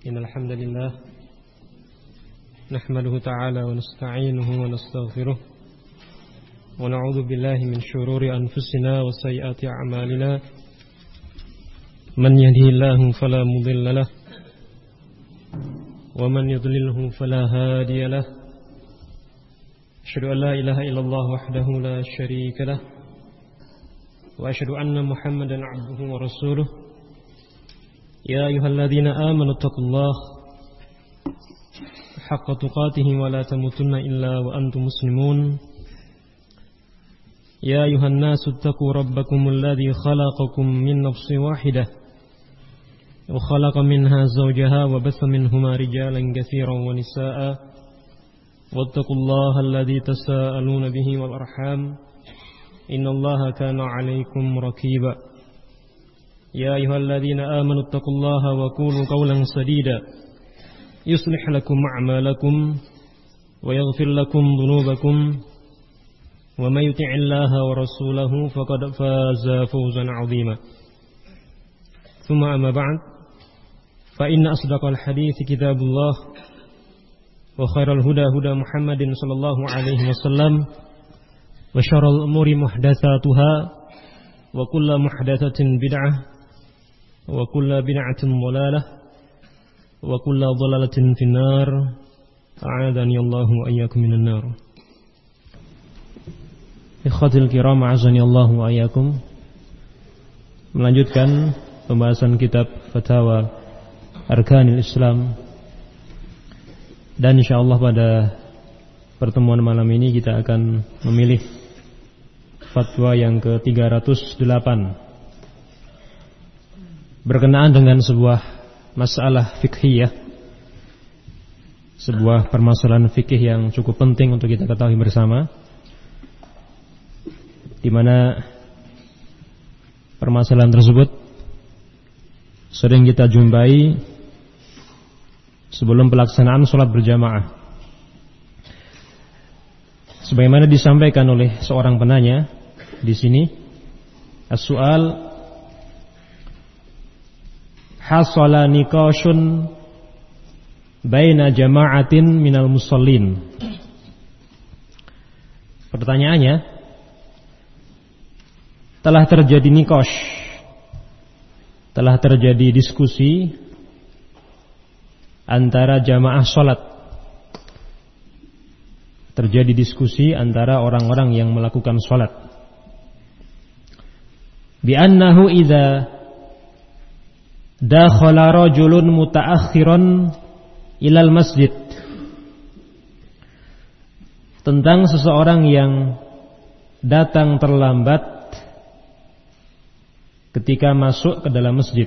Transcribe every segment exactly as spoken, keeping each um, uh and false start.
إن الحمد لله نحمده تعالى ونستعينه ونستغفره ونعوذ بالله من شرور أنفسنا وسيئات أعمالنا من يهده الله فلا مضل له ومن يضلله فلا هادي له أشهد أن لا إله إلا الله وحده لا شريك له وأشهد أن محمدا عبده ورسوله يا أيها الذين آمنوا اتقوا الله حق تقاته ولا تموتن إلا وأنتم مسلمون يا أيها الناس اتقوا ربكم الذي خلقكم من نفس واحدة وخلق منها زوجها وبث منهما رجالا كثيرا ونساء واتقوا الله الذي تساءلون به والأرحام إن الله كان عليكم رقيبا يا أيها الذين آمنوا اتقوا الله وقولوا قولا سديدا يصلح لكم أعمالكم ويغفر لكم ذنوبكم ومن يطع الله ورسوله فقد فاز فوزا عظيما ثم أما بعد فإن أصدق الحديث كتاب الله وخير الهدى هدى محمد صلى الله عليه وسلم وشر الأمور محدثاتها وكل محدثة بدعة وكل بدعة ضلالة وكل ضلالة في النار أعاذني الله وإياكم من النار. Ikhwatul kiram a'azani Allah wa iyyakum. Melanjutkan pembahasan kitab Fatawa Arkanil Islam. Dan insyaallah pada pertemuan malam ini kita akan memilih fatwa yang ke tiga ratus delapan berkenaan dengan sebuah masalah fikhiyah, sebuah permasalahan fikih yang cukup penting untuk kita ketahui bersama, di mana permasalahan tersebut sering kita jumpai sebelum pelaksanaan sholat berjamaah. Sebagaimana disampaikan oleh seorang penanya di sini, as-su'al hasala niqashun baina jama'atin minal musallin. Pertanyaannya, telah terjadi niqash, telah terjadi diskusi antara jamaah salat, terjadi diskusi antara orang-orang yang melakukan salat, bi annahu idza dakhala rajulun mutaakhiran ilal masjid, tentang seseorang yang datang terlambat ketika masuk ke dalam masjid.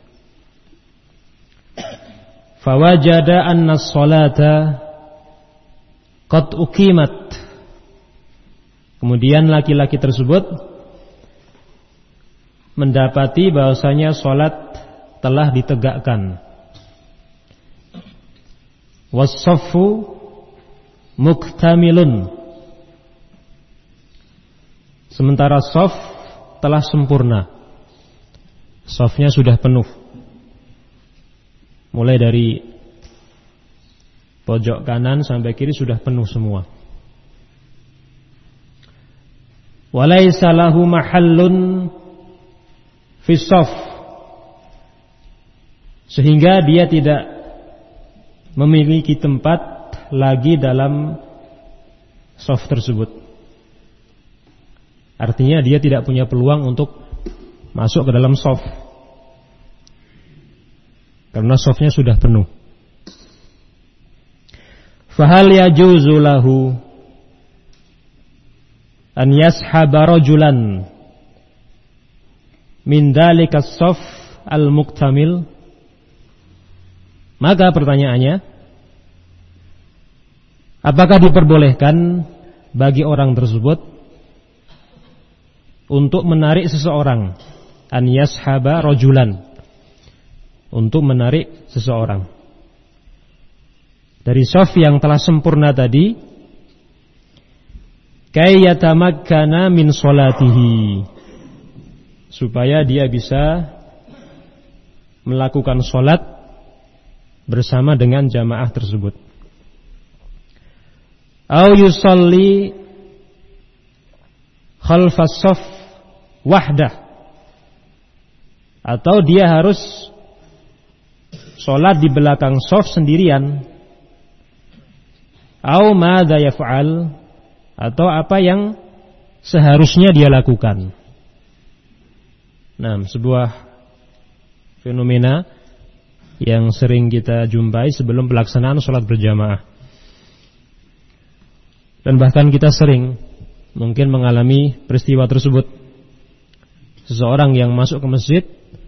Fawajada anna as-salata qad uqimat, kemudian laki-laki tersebut mendapati bahwasanya salat telah ditegakkan. Was-saffu muktamilun, sementara shaf telah sempurna, shafnya sudah penuh, mulai dari pojok kanan sampai kiri sudah penuh semua. Walaysa lahu mahallun fi shaf, sehingga dia tidak memiliki tempat lagi dalam shaf tersebut. Artinya dia tidak punya peluang untuk masuk ke dalam shaf karena shafnya sudah penuh. Fahal yajuzu lahu an yashaba rajulan min dalika shaf al-muktamil? Maka pertanyaannya, apakah diperbolehkan bagi orang tersebut untuk menarik seseorang, an yashaba rajulan, untuk menarik seseorang dari shaf yang telah sempurna tadi, kay yatamakkana min sholatihi, supaya dia bisa melakukan sholat bersama dengan jamaah tersebut. Au yusalli khalfas shaf wahdah, atau dia harus sholat di belakang shaf sendirian. Au madza yaf'al, atau apa yang seharusnya dia lakukan. Nah, sebuah fenomena yang sering kita jumpai sebelum pelaksanaan sholat berjamaah. Dan bahkan kita sering mungkin mengalami peristiwa tersebut. Seseorang yang masuk ke masjid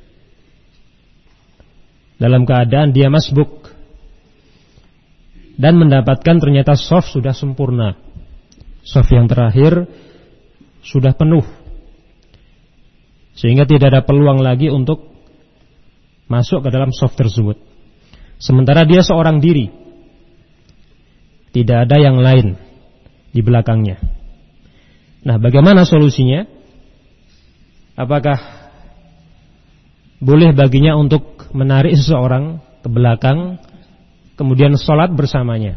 dalam keadaan dia masbuk dan mendapatkan ternyata shaf sudah sempurna, shaf yang terakhir sudah penuh, sehingga tidak ada peluang lagi untuk masuk ke dalam shaf tersebut. Sementara dia seorang diri, tidak ada yang lain di belakangnya. Nah, bagaimana solusinya? Apakah boleh baginya untuk menarik seseorang ke belakang kemudian sholat bersamanya?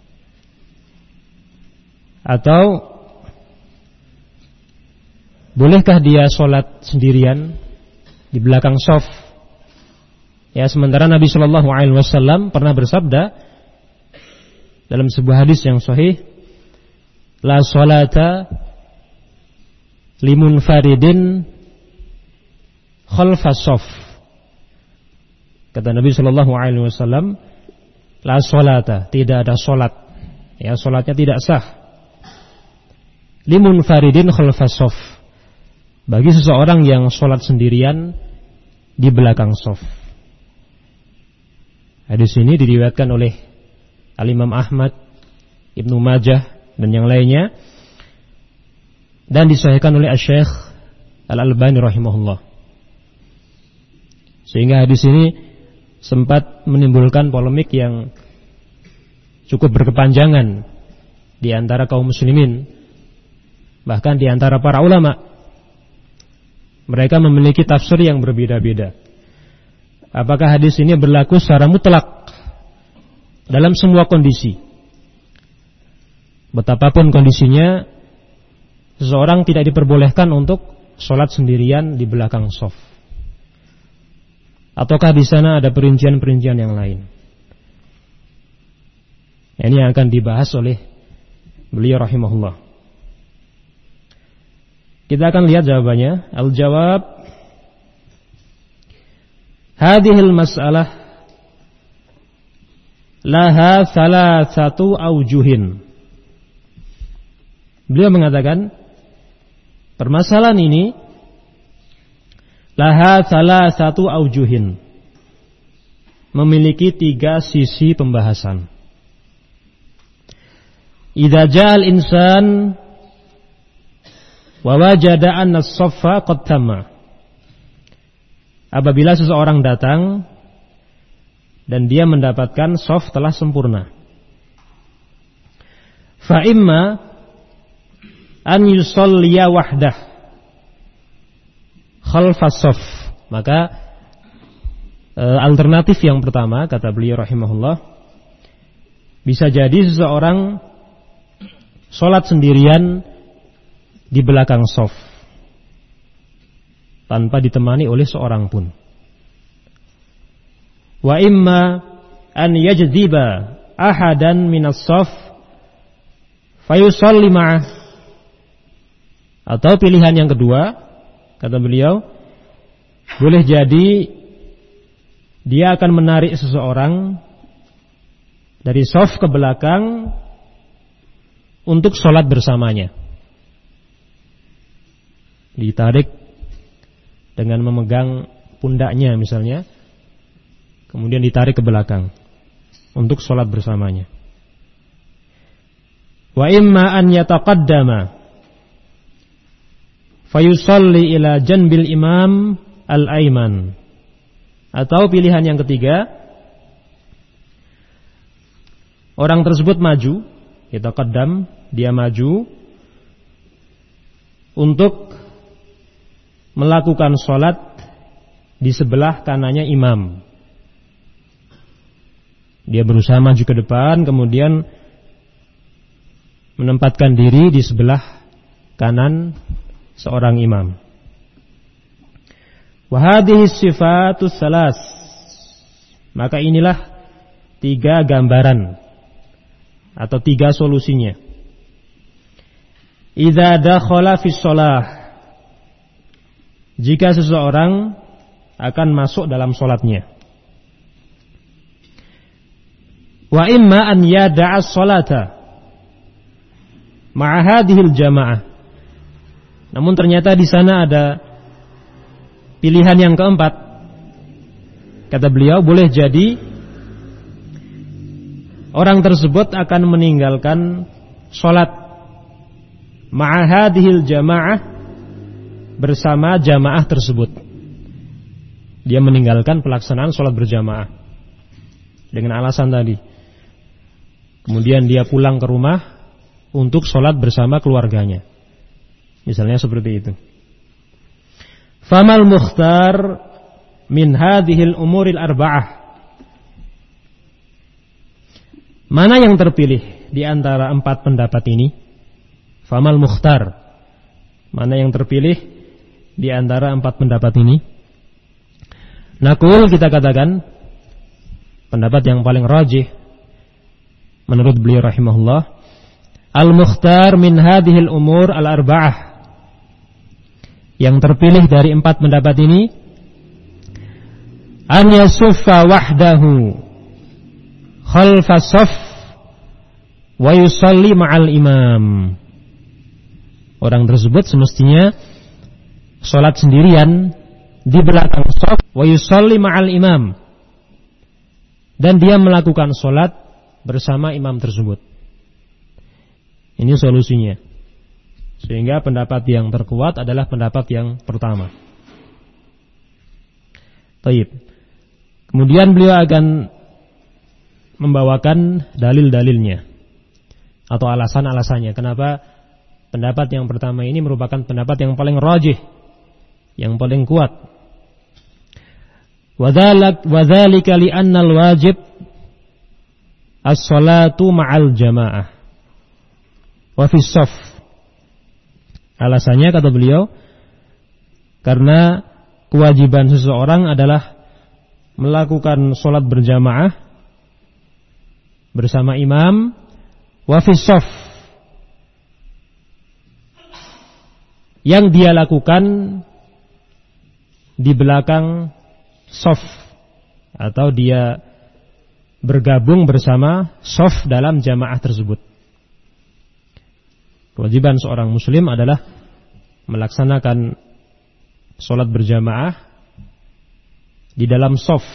Atau bolehkah dia sholat sendirian di belakang shaf? Ya, sementara Nabi Shallallahu Alaihi Wasallam pernah bersabda dalam sebuah hadis yang sahih, la sholata limunfaridin khalfas shaf. Kata Nabi Shallallahu Alaihi Wasallam, la sholata, tidak ada sholat, ya, sholatnya tidak sah, limunfaridin khalfas shaf, bagi seseorang yang sholat sendirian di belakang shaf. Hadis ini diriwayatkan oleh Al-Imam Ahmad, Ibnu Majah dan yang lainnya, dan disahihkan oleh Asy-Syaikh Al-Albani rahimahullah. Sehingga hadis ini sempat menimbulkan polemik yang cukup berkepanjangan di antara kaum muslimin, bahkan di antara para ulama. Mereka memiliki tafsir yang berbeda-beda. Apakah hadis ini berlaku secara mutlak dalam semua kondisi? Betapapun kondisinya, seseorang tidak diperbolehkan untuk sholat sendirian di belakang shaf. Ataukah di sana ada perincian-perincian yang lain? Ini yang akan dibahas oleh beliau rahimahullah. Kita akan lihat jawabannya. Al-jawab, hadhil mas'alah laha thalathatu awjuhin. Beliau mengatakan permasalahan ini laha thalathatu awjuhin, memiliki tiga sisi pembahasan. Idza ja'al insan wa wajada anna as-saffa qad tamma. Apabila seseorang datang dan dia mendapatkan shaf telah sempurna, fa imma an yusalliya wahdah khalfas shaf. Maka e, alternatif yang pertama, kata beliau rahimahullah, bisa jadi seseorang sholat sendirian di belakang shaf tanpa ditemani oleh seorang pun. Wa imma an yajdziba ahadan minas shaf fayusalli ma'ah. Atau pilihan yang kedua, kata beliau, boleh jadi dia akan menarik seseorang dari shaf ke belakang untuk sholat bersamanya. Ditarik dengan memegang pundaknya misalnya, kemudian ditarik ke belakang untuk sholat bersamanya. Wa imma an yataqaddama fayusalli ila janbil imam al-ayman. Atau pilihan yang ketiga, orang tersebut maju, yataqaddam, dia maju untuk melakukan sholat di sebelah kanannya imam. Dia berusaha maju ke depan, kemudian menempatkan diri di sebelah kanan seorang imam. Wa hadhihi sifatus salas. Maka inilah tiga gambaran atau tiga solusinya. Idza dakhala fi shalah, jika seseorang akan masuk dalam salatnya. Wa imma an yada'a sholata ma'a hadhil jamaah. Namun ternyata di sana ada pilihan yang keempat. Kata beliau, boleh jadi orang tersebut akan meninggalkan sholat ma'a hadhil jamaah, bersama jamaah tersebut. Dia meninggalkan pelaksanaan sholat berjamaah dengan alasan tadi. Kemudian dia pulang ke rumah untuk sholat bersama keluarganya. Misalnya seperti itu. Famal mukhtar min hadhil umuril arba'ah. Mana yang terpilih di antara empat pendapat ini? Famal mukhtar. Mana yang terpilih di antara empat pendapat ini? Nakul, kita katakan pendapat yang paling rajih menurut beliau rahimahullah, al-mukhtar min hadhil umur al-arba'ah. Yang terpilih dari empat pendapat ini, an yasuffa wahdahu khalfa shaf wa yusalli ma'al imam. Orang tersebut semestinya sholat sendirian di belakang shaf wa yusalli ma'al imam, dan dia melakukan sholat bersama imam tersebut. Ini solusinya. Sehingga pendapat yang terkuat adalah pendapat yang pertama. Taib. Kemudian beliau akan membawakan dalil-dalilnya atau alasan-alasannya kenapa pendapat yang pertama ini merupakan pendapat yang paling rajih, yang paling kuat. Wadzalika li'anna al-wajib as-salatu ma'al jamaah wa fi shaf. Alasannya, kata beliau, karena kewajiban seseorang adalah melakukan sholat berjamaah bersama imam wa fi shaf, yang dia lakukan di belakang shaf, atau dia bergabung bersama shaf dalam jamaah tersebut. Kewajiban seorang muslim adalah melaksanakan sholat berjamaah di dalam shaf.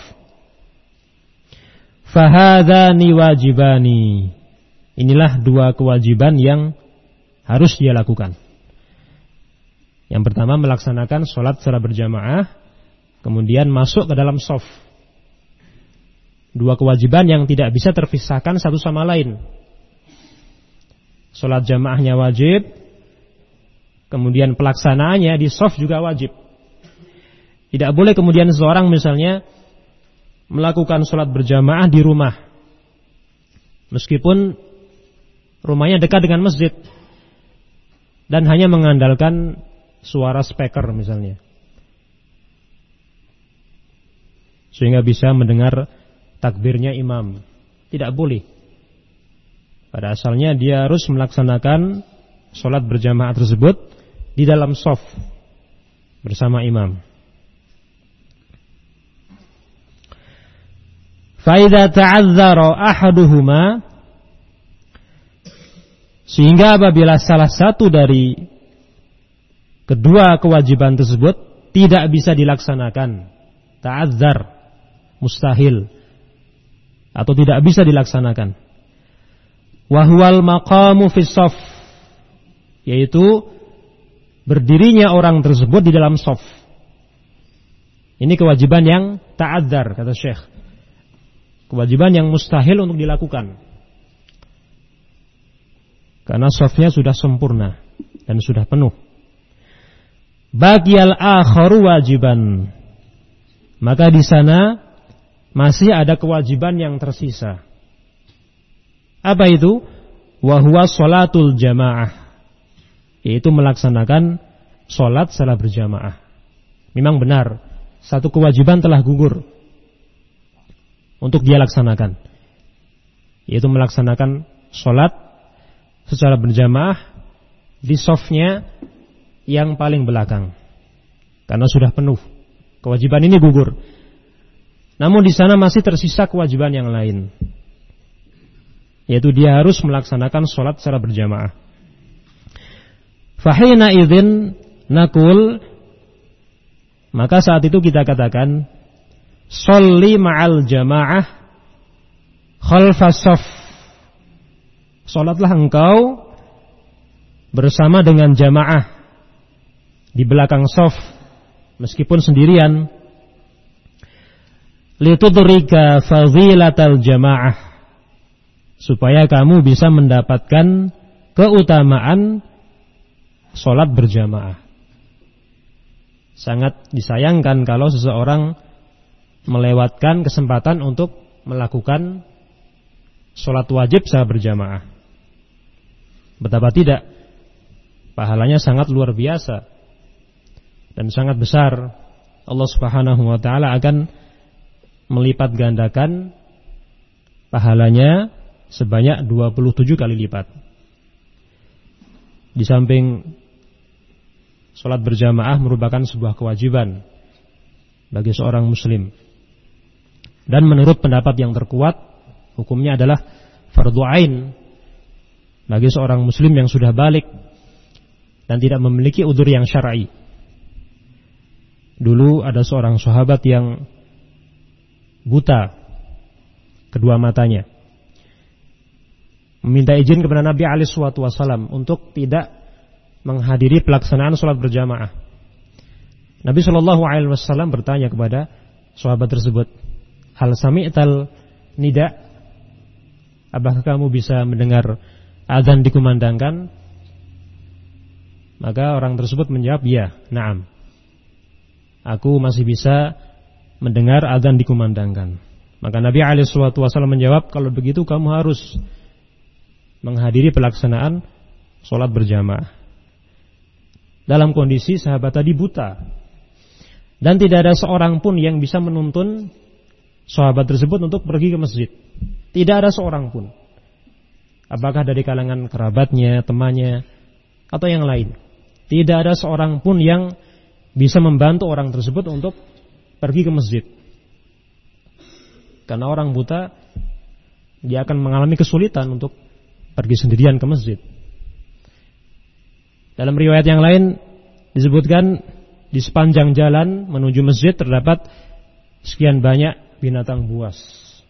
Fahadhani wajibani. Inilah dua kewajiban yang harus dia lakukan. Yang pertama, melaksanakan sholat secara berjamaah, kemudian masuk ke dalam shaf. Dua kewajiban yang tidak bisa terpisahkan satu sama lain. Sholat jamaahnya wajib, kemudian pelaksanaannya di shaf juga wajib. Tidak boleh kemudian seseorang misalnya melakukan sholat berjamaah di rumah, meskipun rumahnya dekat dengan masjid, dan hanya mengandalkan suara speaker misalnya, sehingga bisa mendengar takbirnya imam. Tidak boleh. Pada asalnya dia harus melaksanakan sholat berjamaah tersebut di dalam shaf bersama imam. Faida ta'azzara ahaduhuma, sehingga apabila salah satu dari kedua kewajiban tersebut tidak bisa dilaksanakan, ta'azzar, mustahil atau tidak bisa dilaksanakan, wahwal maqamu fis shaf, yaitu berdirinya orang tersebut di dalam shaf. Ini kewajiban yang ta'azzar, kata Syekh, kewajiban yang mustahil untuk dilakukan, karena shafnya sudah sempurna dan sudah penuh. Baqiyal akharu wajiban, maka di sana masih ada kewajiban yang tersisa. Apa itu? Wa huwa sholatul jamaah, yaitu melaksanakan sholat secara berjamaah. Memang benar, satu kewajiban telah gugur untuk dia laksanakan, yaitu melaksanakan sholat secara berjamaah di shafnya yang paling belakang, karena sudah penuh kewajiban ini gugur. Namun di sana masih tersisa kewajiban yang lain, yaitu dia harus melaksanakan sholat secara berjamaah. Fahina idzin nakul, maka saat itu kita katakan, sholli ma'al jamaah khalfas shaf, sholatlah engkau bersama dengan jamaah di belakang shaf meskipun sendirian. Litudrika fadilatal jamaah, supaya kamu bisa mendapatkan keutamaan sholat berjamaah. Sangat disayangkan kalau seseorang melewatkan kesempatan untuk melakukan sholat wajib secara berjamaah. Betapa tidak, pahalanya sangat luar biasa dan sangat besar. Allah Subhanahu wa ta'ala akan melipat gandakan pahalanya sebanyak dua puluh tujuh kali lipat. Di samping sholat berjamaah merupakan sebuah kewajiban bagi seorang muslim, dan menurut pendapat yang terkuat, hukumnya adalah fardhu ain bagi seorang muslim yang sudah balik dan tidak memiliki udzur yang syar'i. Dulu ada seorang sahabat yang buta kedua matanya, meminta izin kepada Nabi alaihi wasallam untuk tidak menghadiri pelaksanaan sholat berjamaah. Nabi shallallahu alaihi wasallam bertanya kepada sahabat tersebut, hal sami'tal nida, apakah kamu bisa mendengar azan dikumandangkan? Maka orang tersebut menjawab, ya, na'am, aku masih bisa mendengar azan dikumandangkan. Maka Nabi alaihi wasallam menjawab, kalau begitu kamu harus menghadiri pelaksanaan sholat berjamaah. Dalam kondisi sahabat tadi buta, dan tidak ada seorang pun yang bisa menuntun sahabat tersebut untuk pergi ke masjid. Tidak ada seorang pun, apakah dari kalangan kerabatnya, temannya, atau yang lain. Tidak ada seorang pun yang bisa membantu orang tersebut untuk pergi ke masjid. Karena orang buta, dia akan mengalami kesulitan untuk pergi sendirian ke masjid. Dalam riwayat yang lain disebutkan, di sepanjang jalan menuju masjid terdapat sekian banyak binatang buas.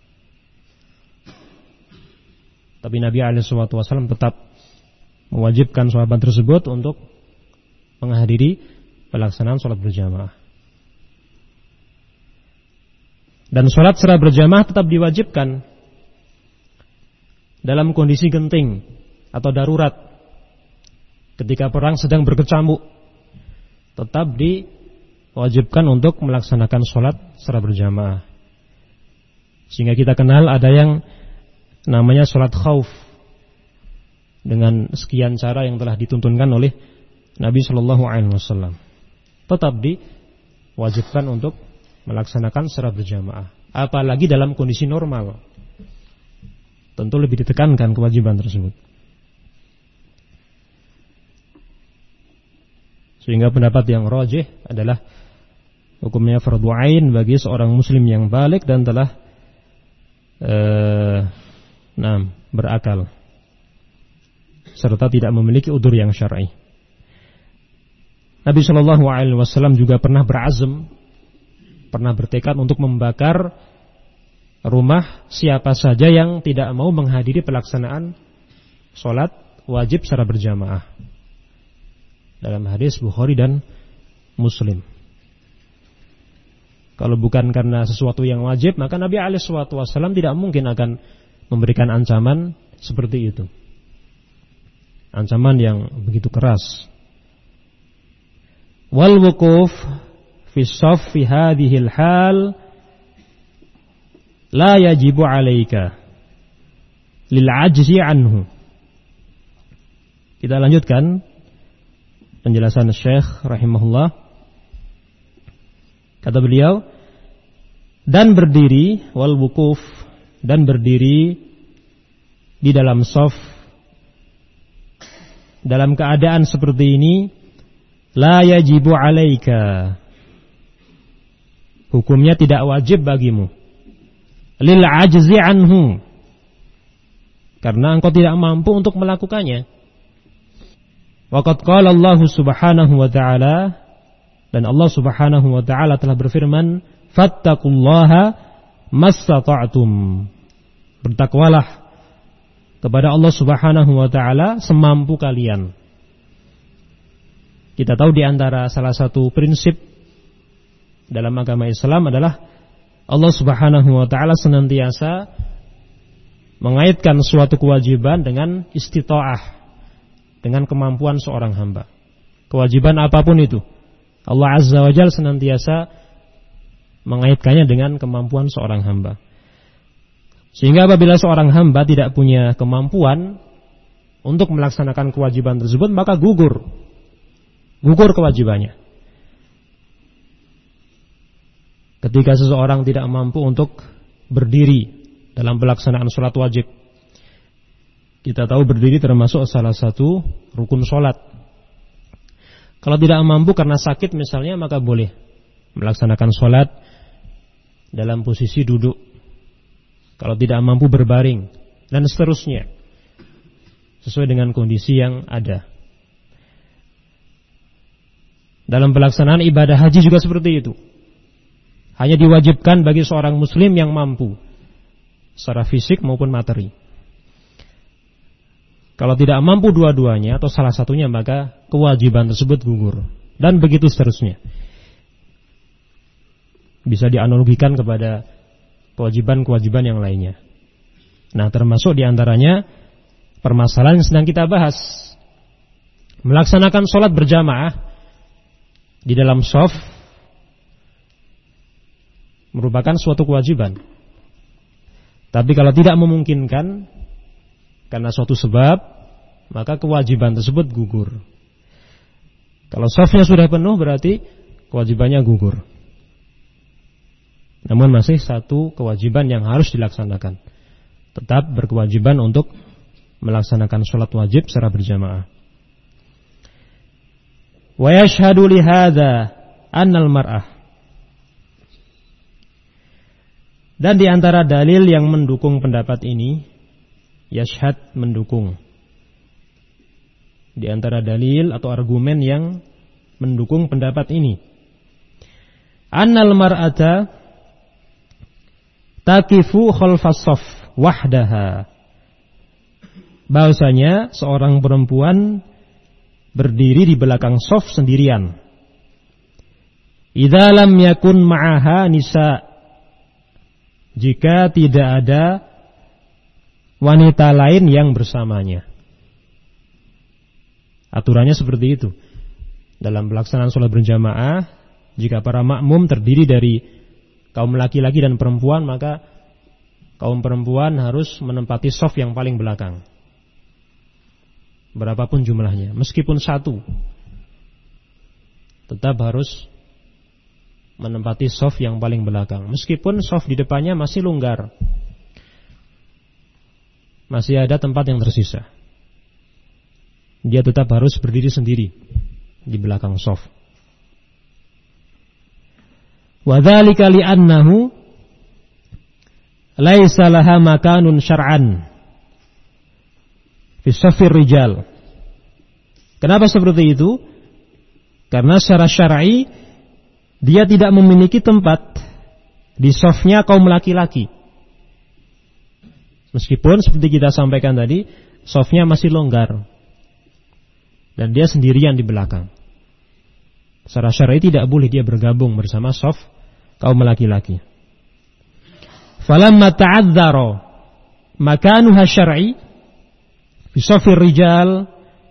Tapi Nabi alaihi wasallam tetap mewajibkan sahabat tersebut untuk menghadiri pelaksanaan sholat berjamaah. Dan sholat secara berjamaah tetap diwajibkan dalam kondisi genting atau darurat, ketika perang sedang berkecamuk, tetap diwajibkan untuk melaksanakan sholat secara berjamaah. Sehingga kita kenal ada yang namanya sholat khauf, dengan sekian cara yang telah dituntunkan oleh Nabi Shallallahu Alaihi Wasallam. Tetap diwajibkan untuk melaksanakan secara berjamaah, apalagi dalam kondisi normal. Tentu lebih ditekankan kewajiban tersebut. Sehingga pendapat yang rajih adalah hukumnya fardhu ain bagi seorang muslim yang balik dan telah eh, nah, berakal serta tidak memiliki udzur yang syar'i. Nabi Shallallahu Alaihi Wasallam juga pernah berazam, pernah bertekad untuk membakar rumah siapa saja yang tidak mau menghadiri pelaksanaan sholat wajib secara berjamaah. Dalam hadis Bukhari dan Muslim. Kalau bukan karena sesuatu yang wajib, maka Nabi alaihi wasallam tidak mungkin akan memberikan ancaman seperti itu. Ancaman yang begitu keras. Wal wuquf fi shaff fi hadhil hal la yajibu 'alaika lil ajzi anhu. Kita lanjutkan penjelasan Syekh rahimahullah. Kata beliau, dan berdiri wal wukuf, dan berdiri di dalam shaf dalam keadaan seperti ini, la yajibu alaika, hukumnya tidak wajib bagimu, lil ajzi anhu, karena engkau tidak mampu untuk melakukannya. Waqad qala Allah subhanahu wa ta'ala, dan Allah subhanahu wa ta'ala telah berfirman, fattaqullaha mastata'tum, bertakwalah kepada Allah subhanahu wa ta'ala semampu kalian. Kita tahu di antara salah satu prinsip dalam agama Islam adalah Allah subhanahu wa ta'ala senantiasa mengaitkan suatu kewajiban dengan istita'ah, dengan kemampuan seorang hamba. Kewajiban apapun itu, Allah azza wa jalla senantiasa mengaitkannya dengan kemampuan seorang hamba. Sehingga apabila seorang hamba tidak punya kemampuan untuk melaksanakan kewajiban tersebut, maka gugur gugur kewajibannya. Ketika seseorang tidak mampu untuk berdiri dalam pelaksanaan sholat wajib, kita tahu berdiri termasuk salah satu rukun sholat. Kalau tidak mampu karena sakit misalnya, maka boleh melaksanakan sholat dalam posisi duduk. Kalau tidak mampu berbaring, dan seterusnya, sesuai dengan kondisi yang ada. Dalam pelaksanaan ibadah haji juga seperti itu. Hanya diwajibkan bagi seorang muslim yang mampu, secara fisik maupun materi. Kalau tidak mampu dua-duanya atau salah satunya, maka kewajiban tersebut gugur. Dan begitu seterusnya. Bisa dianalogikan kepada kewajiban-kewajiban yang lainnya. Nah, termasuk diantaranya permasalahan yang sedang kita bahas. Melaksanakan sholat berjamaah di dalam shaf merupakan suatu kewajiban. Tapi kalau tidak memungkinkan karena suatu sebab, maka kewajiban tersebut gugur. Kalau shafnya sudah penuh, berarti kewajibannya gugur. Namun masih satu kewajiban yang harus dilaksanakan. Tetap berkewajiban untuk melaksanakan sholat wajib secara berjamaah. Wa yashhadu li hadza annal mar'ah. Dan di antara dalil yang mendukung pendapat ini, yashhad mendukung. Di antara dalil atau argumen yang mendukung pendapat ini, annal mar'ata taqifu khalfas shaf wahdaha, bahwasanya seorang perempuan berdiri di belakang shaf sendirian. Idza lam yakun ma'aha nisa, jika tidak ada wanita lain yang bersamanya. Aturannya seperti itu. Dalam pelaksanaan sholat berjamaah, jika para makmum terdiri dari kaum laki-laki dan perempuan, maka kaum perempuan harus menempati shaf yang paling belakang. Berapapun jumlahnya, meskipun satu, tetap harus menempati shaf yang paling belakang. Meskipun shaf di depannya masih longgar, masih ada tempat yang tersisa, dia tetap harus berdiri sendiri di belakang shaf. Wa dzalika li'annahu laisa laha makanun syar'an fi shaffir rijal. Kenapa seperti itu? Karena secara syar'i dia tidak memiliki tempat di shafnya kaum laki-laki. Meskipun seperti kita sampaikan tadi, shafnya masih longgar dan dia sendirian di belakang. Secara syar'i tidak boleh dia bergabung bersama shaf kaum laki-laki. Falamma ta'adzara makanuha syar'i fi shaffir rijal,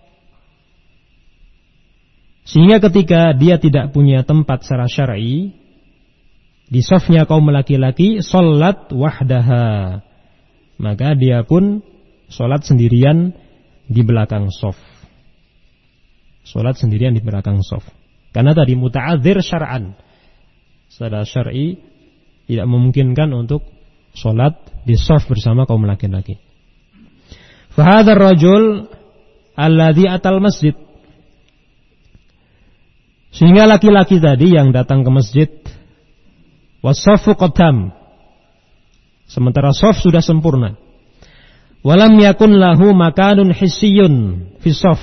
sehingga ketika dia tidak punya tempat secara syar'i di shafnya kaum laki-laki, sholat wahdaha, maka dia pun sholat sendirian di belakang shaf. Sholat sendirian di belakang shaf. Karena tadi muta'adzir syar'an. Secara syar'i tidak memungkinkan untuk sholat di shaf bersama kaum laki-laki. Fahadzal rajul alladzi atal masjid. Sehingga laki-laki tadi yang datang ke masjid, was-shaffu qaddam. Sementara shaf sudah sempurna. Walam yakun lahu makanun hissiyun fi shaf.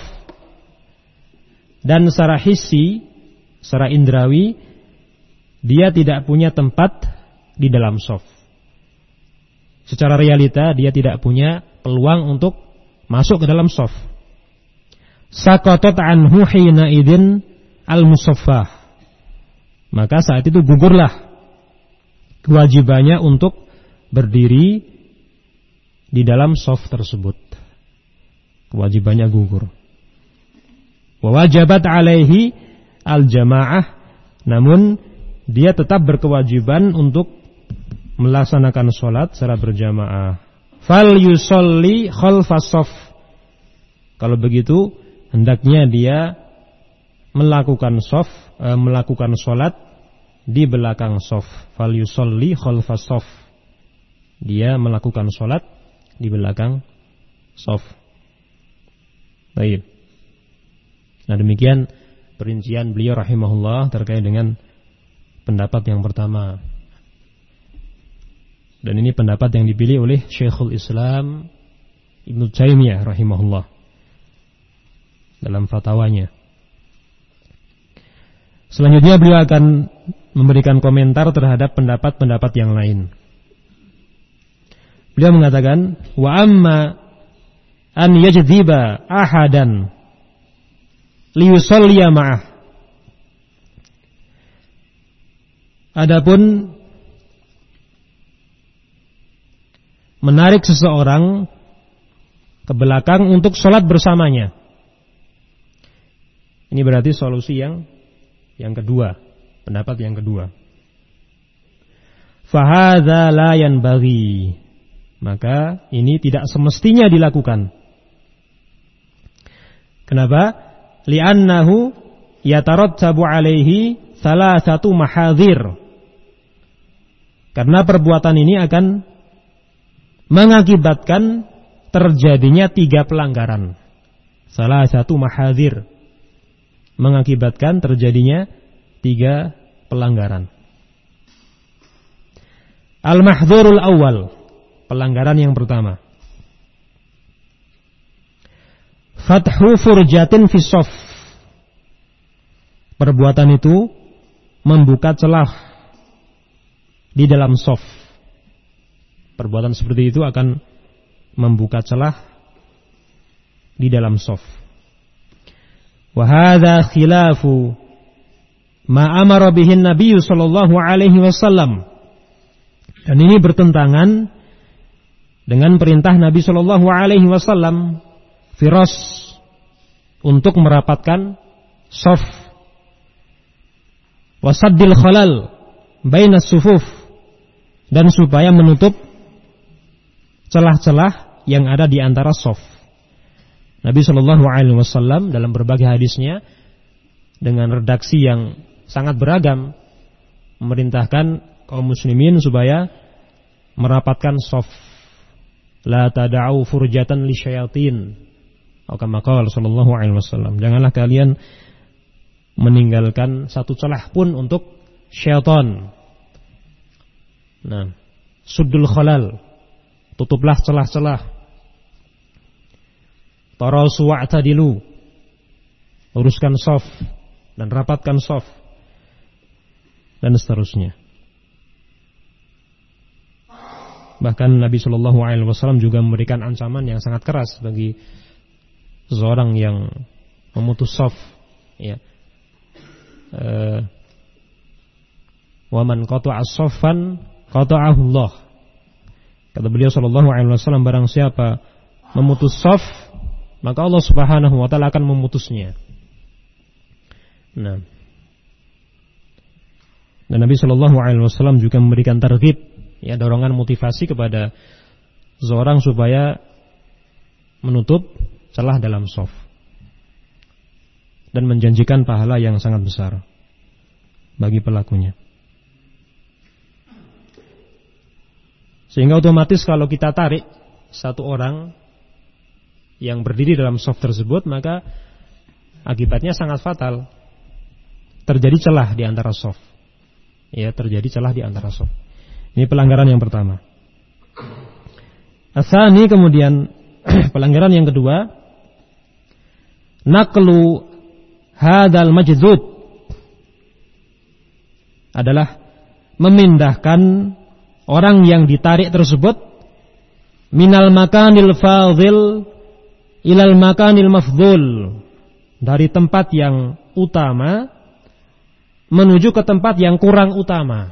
Dan secara hissi, secara indrawi, dia tidak punya tempat di dalam shaf. Secara realita dia tidak punya peluang untuk masuk ke dalam shaf. Saqatat anhu hina idzin al-musaffah. Maka saat itu gugurlah kewajibannya untuk berdiri di dalam shaf tersebut. Kewajibannya gugur. Wa wajabat alaihi al-jamaah, namun dia tetap berkewajiban untuk melaksanakan sholat secara berjamaah. Fal yusolli khalfas shaf. Kalau begitu hendaknya dia melakukan shaf, e, melakukan sholat di belakang shaf. Fal yusolli khalfas shaf. Dia melakukan sholat di belakang shaf. Baik. Nah, demikian perincian beliau rahimahullah terkait dengan pendapat yang pertama. Dan ini pendapat yang dipilih oleh Syekhul Islam Ibnu Taimiyah rahimahullah dalam fatwanya. Selanjutnya beliau akan memberikan komentar terhadap pendapat-pendapat yang lain. Beliau mengatakan, wa amma an yajdziba ahadan liyusalliya ma'ah. Adapun menarik seseorang ke belakang untuk sholat bersamanya, ini berarti solusi yang yang kedua, pendapat yang kedua. Fahadza la yanbaghi, maka ini tidak semestinya dilakukan. Kenapa? Li'annahu yatarattabu alaihi salasatu mahadzir. Karena perbuatan ini akan mengakibatkan terjadinya tiga pelanggaran. Salah satu mahadzir, mengakibatkan terjadinya tiga pelanggaran. Al-mahdzurul awal, pelanggaran yang pertama. Fathu furjatin fi shaf. Perbuatan itu membuka celah di dalam shaf. Perbuatan seperti itu akan membuka celah di dalam shaf. Wa hadza khilafu ma amara bihi Nabi sallallahu alaihi wasallam. Dan ini bertentangan dengan perintah Nabi sallallahu alaihi wasallam firas untuk merapatkan shaf wa saddil khalal bainas sufuf, dan supaya menutup celah-celah yang ada di antara shaf. Nabi Shallallahu Alaihi Wasallam dalam berbagai hadisnya dengan redaksi yang sangat beragam memerintahkan kaum muslimin supaya merapatkan shaf. La tada'u furjatan li syayatin. Atau kama qala Shallallahu Alaihi Wasallam. Janganlah kalian meninggalkan satu celah pun untuk syaitan. Nah, suddul khalal, tutuplah celah-celah. Tarasu wa'tadilu, uruskan shaf dan rapatkan shaf, dan seterusnya. Bahkan Nabi Shallallahu Alaihi Wasallam juga memberikan ancaman yang sangat keras bagi seseorang yang memutus shaf. Ya, wa man qata'a shaffan qata'ahu Allah. Kata beliau Shallallahu Alaihi Wasallam, barang siapa memutus shaf, maka Allah Subhanahu wa taala akan memutusnya. Nah, dan Nabi Shallallahu Alaihi Wasallam juga memberikan targhib, ya, dorongan motivasi kepada seorang supaya menutup celah dalam shaf dan menjanjikan pahala yang sangat besar bagi pelakunya. Sehingga otomatis kalau kita tarik satu orang yang berdiri dalam shaf tersebut, maka akibatnya sangat fatal. Terjadi celah di antara shaf. Ya, terjadi celah di antara shaf. Ini pelanggaran yang pertama. Asani, kemudian pelanggaran yang kedua, naqlu hadzal majzud, adalah memindahkan orang yang ditarik tersebut minal makanil fadhil ilal makanil mafdhul, dari tempat yang utama menuju ke tempat yang kurang utama.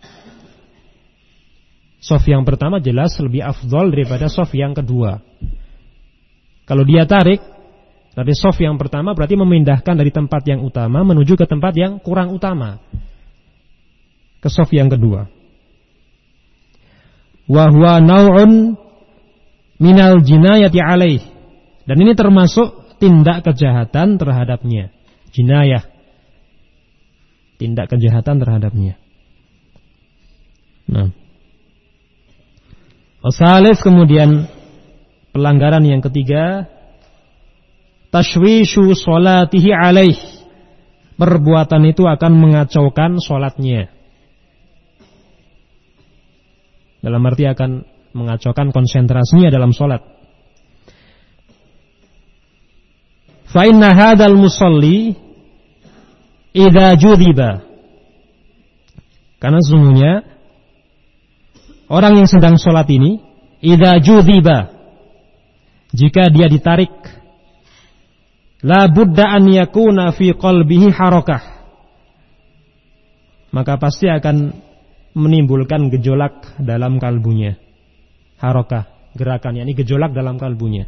Shaf yang pertama jelas lebih afdhal daripada shaf yang kedua. Kalau dia tarik dari shaf yang pertama berarti memindahkan dari tempat yang utama menuju ke tempat yang kurang utama, ke shaf yang kedua. Wa huwa naw'un minal jinayati alaih, dan ini termasuk tindak kejahatan terhadapnya. Jinayah, tindak kejahatan terhadapnya. Nah, Asalif, kemudian pelanggaran yang ketiga, tashwishu sholatihi alaih, perbuatan itu akan mengacaukan sholatnya. Dalam arti akan mengacaukan konsentrasinya dalam sholat. Fa inna hadzal musalli idza judhiba, karena sesungguhnya orang yang sedang sholat ini, idza judhiba, jika dia ditarik, la budda an yakuna fi qalbihi harakah, maka pasti akan menimbulkan gejolak dalam kalbunya. Harakah, gerakan, yakni gejolak dalam kalbunya,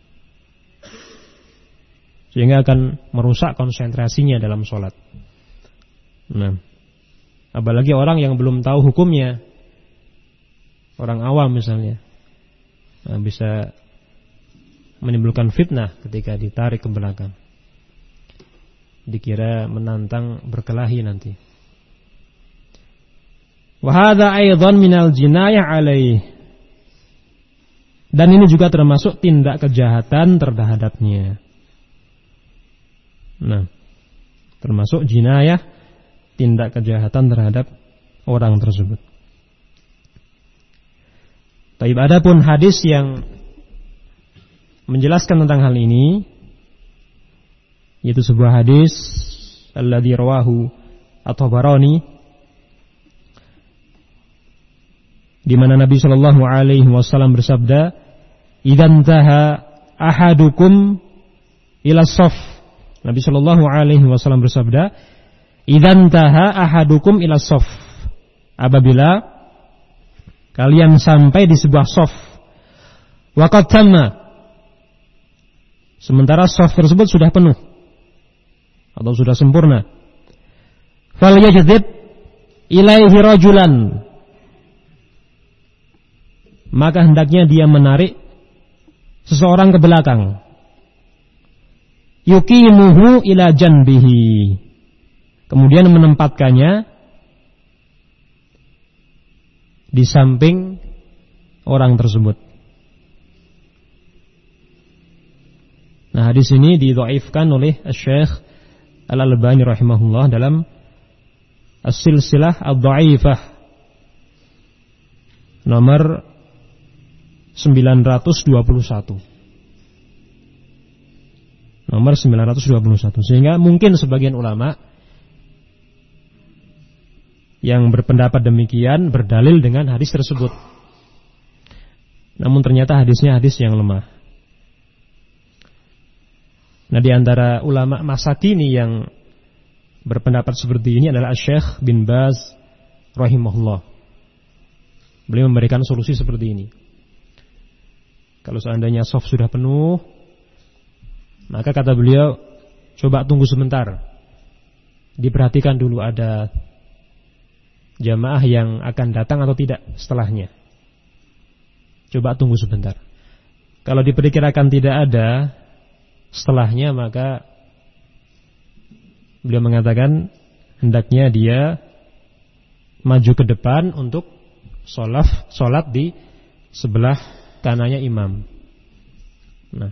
sehingga akan merusak konsentrasinya dalam sholat. Nah, apalagi orang yang belum tahu hukumnya, orang awam misalnya, nah, bisa menimbulkan fitnah ketika ditarik ke belakang, dikira menantang berkelahi nanti. Wa hadza aidan minal jinayah alaih, dan ini juga termasuk tindak kejahatan terhadapnya. Nah, termasuk jinayah, tindak kejahatan terhadap orang tersebut. Taib, adapun hadis yang menjelaskan tentang hal ini, yaitu sebuah hadis alladzi rawahu at-Tabarani, di mana Nabi sallallahu alaihi wasallam bersabda, "Idzan taha ahadukum ila shaf." Nabi sallallahu alaihi wasallam bersabda, "Idzan taha ahadukum ila shaf." Apabila kalian sampai di sebuah shaf, waqad tamma, sementara shaf tersebut sudah penuh atau sudah sempurna, falyajdzib ilaihi rajulan, maka hendaknya dia menarik seseorang ke belakang, yuqimuhu ila janbihi, kemudian menempatkannya di samping orang tersebut. Nah, hadis ini didhaifkan oleh Syekh Al-Albani rahimahullah dalam As-Silsilah Ad-Dhaifah nomor sembilan ratus dua puluh satu. Nomor sembilan ratus dua puluh satu. Sehingga mungkin sebagian ulama yang berpendapat demikian berdalil dengan hadis tersebut. Namun ternyata hadisnya hadis yang lemah. Nah, di antara ulama masa kini yang berpendapat seperti ini adalah Syekh bin Baz rahimahullah. Beliau memberikan solusi seperti ini. Kalau seandainya shaf sudah penuh, maka kata beliau, coba tunggu sebentar, diperhatikan dulu ada jamaah yang akan datang atau tidak setelahnya. Coba tunggu sebentar. Kalau diperkirakan tidak ada setelahnya, maka beliau mengatakan hendaknya dia maju ke depan untuk sholat, sholat di sebelah kanannya imam. Nah,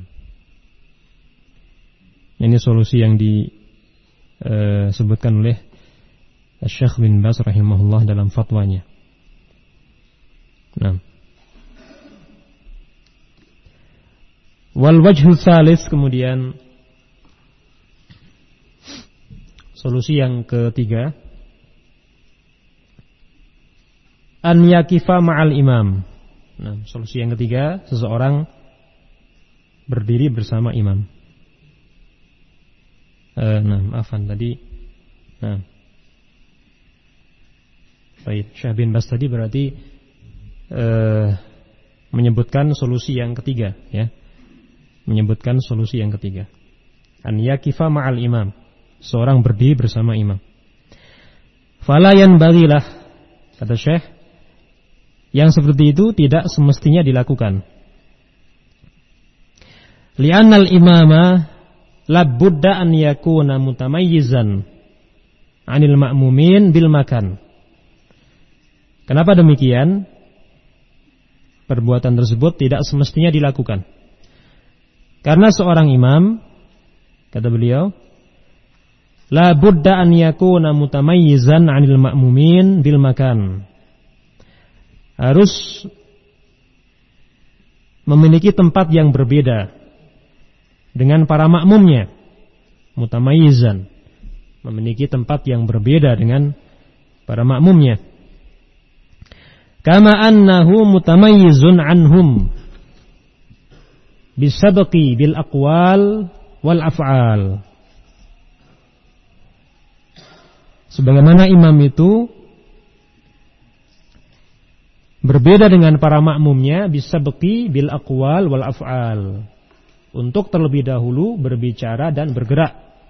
ini solusi yang disebutkan oleh Syekh bin Baz rahimahullah dalam fatwanya. Nah, wal wajhu tsalis, kemudian solusi yang ketiga, an yakifa ma'al imam. Nah, solusi yang ketiga, seseorang berdiri bersama imam. Eh, nah, maafan tadi. Nah, baik, Syekh bin Baz tadi berarti eh, menyebutkan solusi yang ketiga, ya. Menyebutkan solusi yang ketiga. An yakifa ma'al imam. Seorang berdiri bersama imam. Fala yanbaghilah, kata Syekh, yang seperti itu tidak semestinya dilakukan. Li'annal imama labudda an yakuna mutamayyizan 'anil ma'mumin bil makan. Kenapa demikian? Perbuatan tersebut tidak semestinya dilakukan. Karena seorang imam, kata beliau, la budda an yakuna mutamayyizan 'anil ma'mumin bil makan. Harus memiliki tempat yang berbeda dengan para makmumnya. Mutamayyizan, memiliki tempat yang berbeda dengan para makmumnya. Kama annahu mutamayyizun anhum bisabqi bil aqwal wal af'al. Sebagaimana imam itu berbeda dengan para makmumnya bisabqi bil aqwal wal af'al, untuk terlebih dahulu berbicara dan bergerak.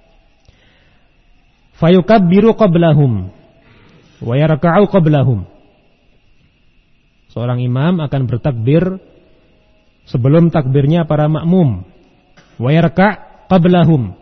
Fayukabbiru qablahum wa yarka'u qablahum. Seorang imam akan bertakbir sebelum takbirnya para makmum. Wa yarka' qablahum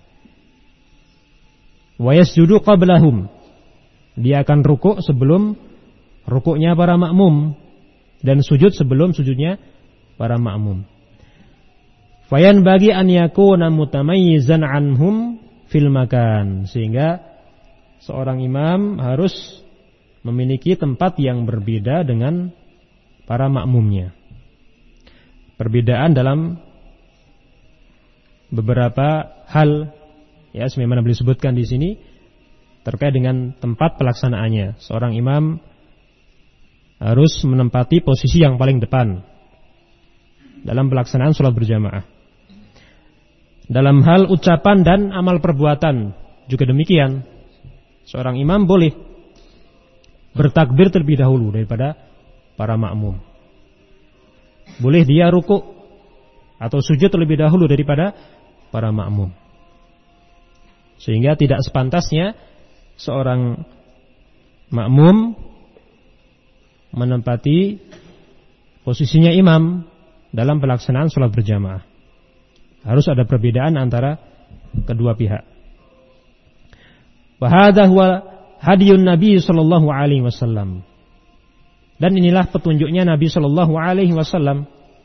wa yasjudu qablahum. Dia akan rukuk sebelum rukuknya para makmum dan sujud sebelum sujudnya para makmum. Fayan bagi an yakuna mutamayyizan anhum fil makan, sehingga seorang imam harus memiliki tempat yang berbeda dengan para makmumnya. Perbedaan dalam beberapa hal, ya, sebagaimana beliau sebutkan di sini terkait dengan tempat pelaksanaannya. Seorang imam harus menempati posisi yang paling depan dalam pelaksanaan sholat berjamaah. Dalam hal ucapan dan amal perbuatan juga demikian. Seorang imam boleh bertakbir terlebih dahulu daripada para makmum. Boleh dia rukuk atau sujud terlebih dahulu daripada para makmum. Sehingga tidak sepantasnya seorang makmum menempati posisinya imam dalam pelaksanaan sholat berjamaah. Harus ada perbedaan antara kedua pihak. Wa hadza huwa hadiyun Nabi sallallahu alaihi wasallam. Dan inilah petunjuknya Nabi sallallahu alaihi wasallam.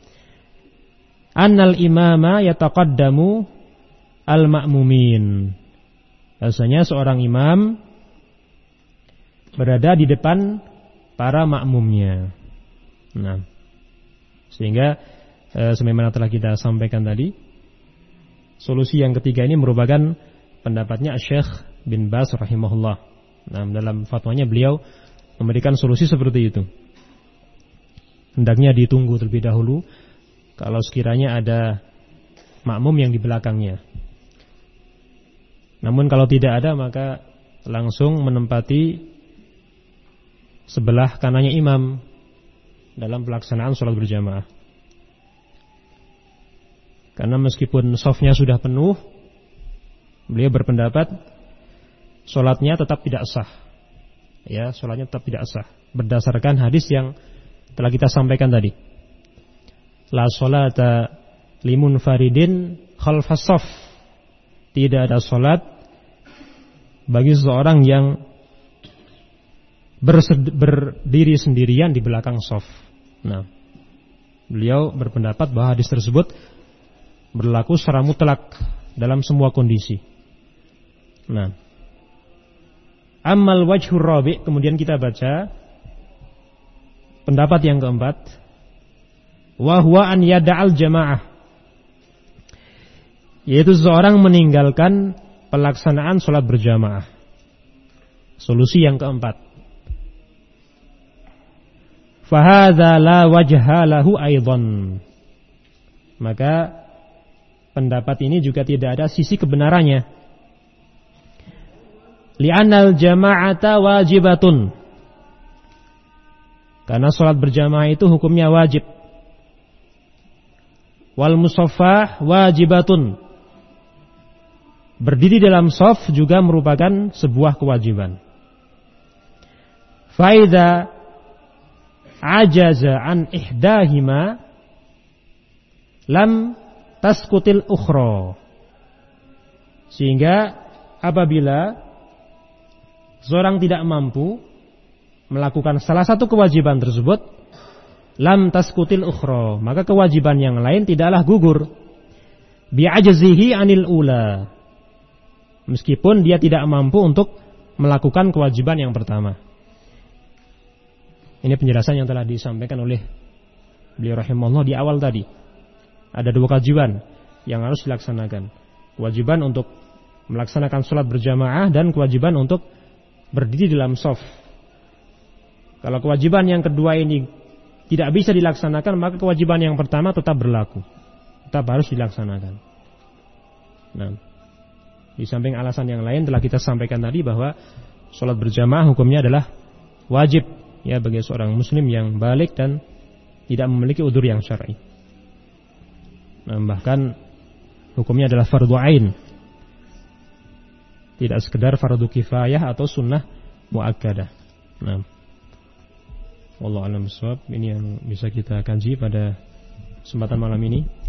Annal imama yataqaddamu al-ma'mumin. Rasanya seorang imam berada di depan para makmumnya. Nah, sehingga e, sebagaimana telah kita sampaikan tadi, solusi yang ketiga ini merupakan pendapatnya Syekh bin Baz rahimahullah. Nah, dalam fatwanya beliau memberikan solusi seperti itu. Hendaknya ditunggu terlebih dahulu kalau sekiranya ada makmum yang di belakangnya. Namun kalau tidak ada, maka langsung menempati sebelah kanannya imam dalam pelaksanaan sholat berjamaah. Karena meskipun shafnya sudah penuh, beliau berpendapat sholatnya tetap tidak sah. Ya, sholatnya tetap tidak sah berdasarkan hadis yang telah kita sampaikan tadi. La sholata limunfaridin khalfas shaf. Tidak ada salat bagi seseorang yang bersed- berdiri sendirian di belakang shaf. Nah, beliau berpendapat bahwa hadis tersebut berlaku secara mutlak dalam semua kondisi. Nah, ammal wajhur rabi', kemudian kita baca pendapat yang keempat, wa huwa an yada'al jamaah, yaitu seseorang meninggalkan pelaksanaan sholat berjamaah. Solusi yang keempat, fahadza la wajha lahu aidan, maka pendapat ini juga tidak ada sisi kebenarannya. Li'annal jama'ata wajibatun, karena sholat berjamaah itu hukumnya wajib. Wal musaffah wajibatun, berdiri dalam shaf juga merupakan sebuah kewajiban. Faidza ajaza an ihdahima lam taskutil ukhra, sehingga apabila seorang tidak mampu melakukan salah satu kewajiban tersebut, lam taskutil ukhra, maka kewajiban yang lain tidaklah gugur. Bi'ajzihi anil ula, meskipun dia tidak mampu untuk melakukan kewajiban yang pertama. Ini penjelasan yang telah disampaikan oleh beliau rahimahullah di awal tadi. Ada dua kewajiban yang harus dilaksanakan. Kewajiban untuk melaksanakan sholat berjamaah dan kewajiban untuk berdiri dalam shaf. Kalau kewajiban yang kedua ini tidak bisa dilaksanakan, maka kewajiban yang pertama tetap berlaku, tetap harus dilaksanakan. Nah, di samping alasan yang lain telah kita sampaikan tadi bahwa sholat berjamaah hukumnya adalah wajib ya bagi seorang muslim yang balik dan tidak memiliki udzur yang syar'i. Nah, bahkan hukumnya adalah fardhu ain, tidak sekedar fardu kifayah atau sunnah muakkadah. Nah, wallahu a'lam bishawab. Ini yang bisa kita kaji pada kesempatan malam ini.